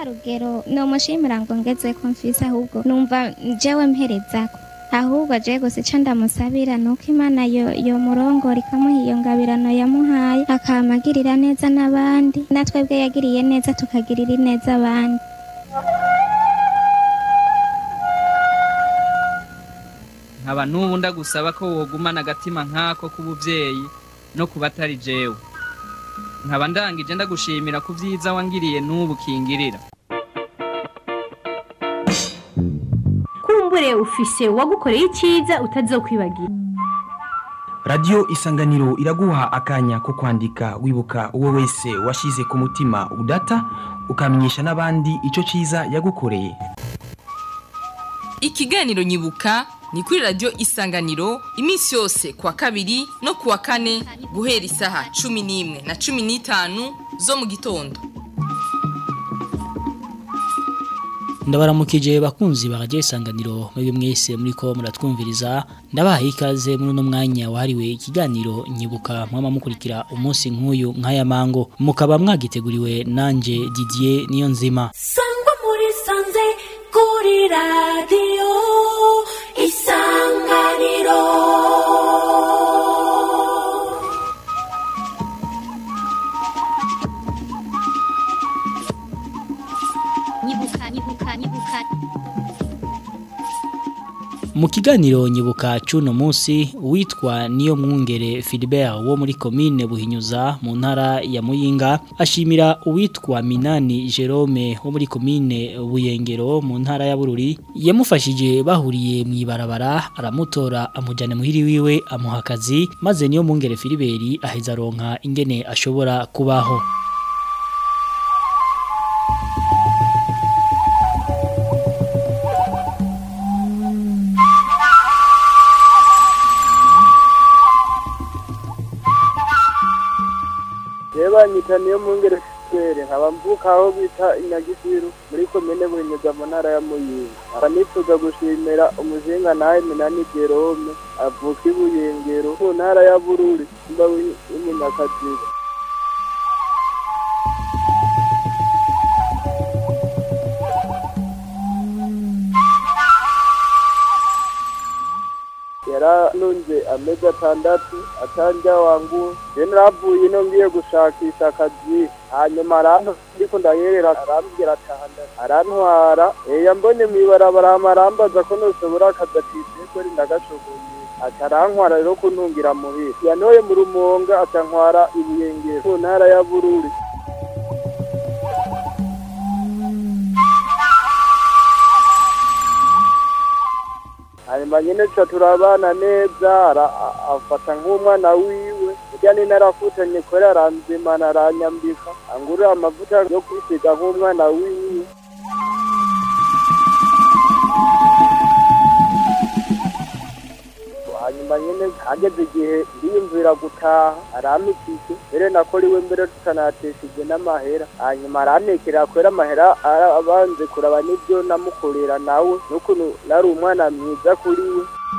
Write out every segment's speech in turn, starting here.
rugero no mushimira ngo ngeze ko mfise ahubwo numva jewe mperezako ahubwo je gusa ico ndamusabira nuko Imana yo murongora ikamuha iyo ngabirano yamuhaye akamagirira neza n'abandi natwebwe yagiriye neza tukagirira neza abandi. nkaba n'ubu ndagusaba ko wogumana agatima nk'ako k'ubuvyeyi no kubatari jewe. nkaba ndangije ndagushimira ku vyiza wangiriye n'ubu kingirira. Kumbure ufise wagukoreye iciza utazokwibagira. Radio Isanganiro iraguha akanya ko kwandika wibuka uwo wese washize ku mutima udata ukamenyesha n'abandi ico ciza yagukoreye. Ikiganiro nyibuka ni kuri Radio Isanganiro iminsi yose kwa kabiri no kuwa kane guhera isaha 11 na 15 zo mu gitondo. Ndabaramukije bakunzi ba Radio Isanganiro mwebwe mwese muriko muratwumviriza ndabaha ikaze muri no mwanya wahariwe ikiganiro nyibuka mwama mukurikira umunsi nk'uyu nk'aya mango mukaba mwagiteguriwe nanje Didier Niyonzima. Sangwa muri sanze kuri Radio Isanganiro. Mu kiganiro nyibuka cuno munsi witwa Niyo Mwungere Philibert wo muri commune Buhinyuza mu ntara ya Muyinga ashimira uwitwa Minani Jerome wo muri commune Buyengero mu ntara ya Bururi yamufashije bahuriye mu ibarabara aramutora amujane muhiri wiwe amuha akazi maze Niyo Mwungere Philibert aheza ronka ingene ashobora kubaho. Nyita Niyo Mwungere Philibert nkaba mvuka aho bita Inyagisiru muri komine Buhinyuza mu ntara ya Muyinga. Abanifuza gushimira umuzinga nawe Minani Jerome avuka Ibuyengero mu ntara ya Bururi mba w'Imunyakaziga. Nunze amezi 6 atanja wangu naravuye no ngiye gushakisha akazi hanyuma arantu ndiko ndayerera arambwira atahanda arantwara yambone mwibarabara amarambaza ko nosobora akazatise ko ndagashoboye atarankora rero kuntungira muhira yanoye mu Rumonga atantwara Ibuyengero mu ntara ya Bururi. Hanyuma nyene turabana neza afata nk'umwana wiwe yani narakutanye kora aranzimana aranyambika angurira amavuta yo kwisiga nk'umwana wiwe. Hanyuma nyene ageze igihe ndiyumvira gutaha aramikije mbere nakoriwe mbere tutanateshije n'amahera hanyuma aranekera kwera amahera abanze kuraba n'ibyo namukorera nawe n'ukuntu nari umwana mwiza kuri we.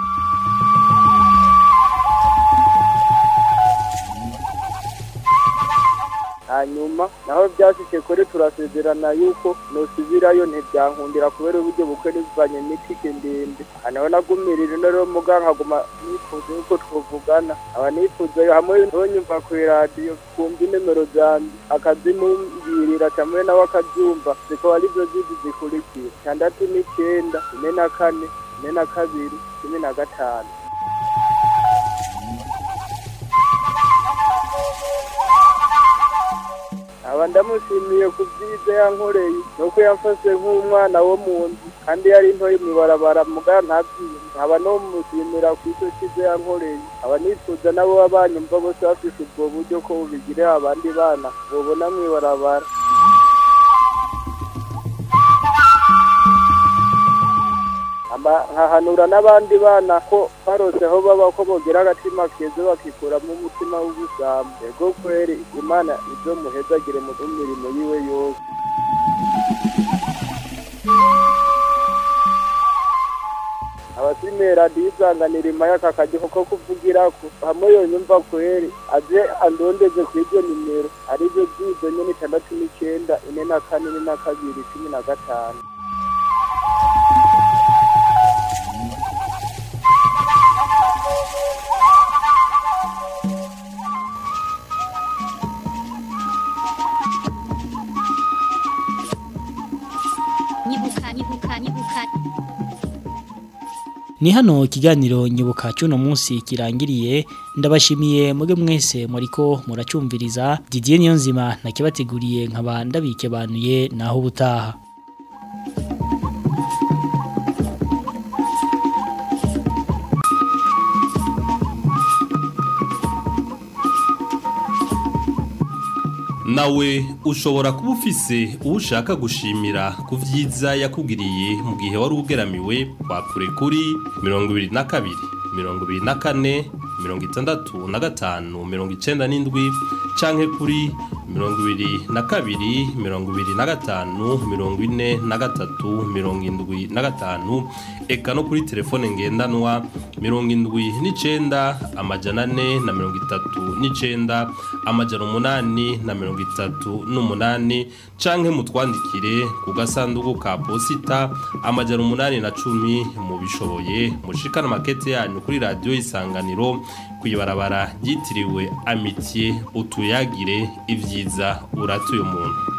hanyuma naho byashike kore turasezerana yuko nosubirayo ntibyankundira kubera uburyo bukwe nivanye n'itike ndende hanaho nagumirira rero muganga guma nifuza yuko twovugana abanifuza hamwe ntonyumva ku radio kumva nimero zandi akazimumbirira camwe nawe akabyumva ziko ari byo zikurikira 69 44 42 15. Ndamushimiye ku byiza yankoreye nuko yamfashe nk'umwana wo mu nzu kandi yari ntoye mwibarabara muga ntabyiye nkaba no mushimira ku icyo cyiza yankoreye abanifuza nabo babanyumva bose bafite ubwo buryo ko bigire abandi bana bobona mwibarabara. Nkahanura n'abandi bana ko baroseho baba ko bogira agatima keza bakikuramo umutima w'ubusambo ego kweri Imana ibyo muhezagire mu mirimo yiwe yose. abasimera disanganira imayaka akagiho ko kuvugirako hamwe yonyumva kweri aze andondeze kw'iryo nimero arivyo zizo nyene 69 44 42 15. Ni hano ikiganiro nyibuka cy'uno munsi kirangiriye ndabashimiye muge mwese muriko muracumviriza Didier Niyonzima nakibateguriye nkaba ndabikebanuye naho ubutaha. Nawe ushobora kuba ufise ushaka gushimira ku vyiza yakugiriye mu gihe wari ugeramiwe wakure kuri 22 24 65 97 canke kuri 22 25 43 eka no kuri telefone ngendanwa 79 amajana 439 amajana 838 canke mutwandikire ku gasanduku ka posita amajana 810 mu bishoboye mushikana makete yanyu kuri radio Isanganiro kwibarabara ryitiriwe Amitié utuyagire ivyiza uratuye umuntu.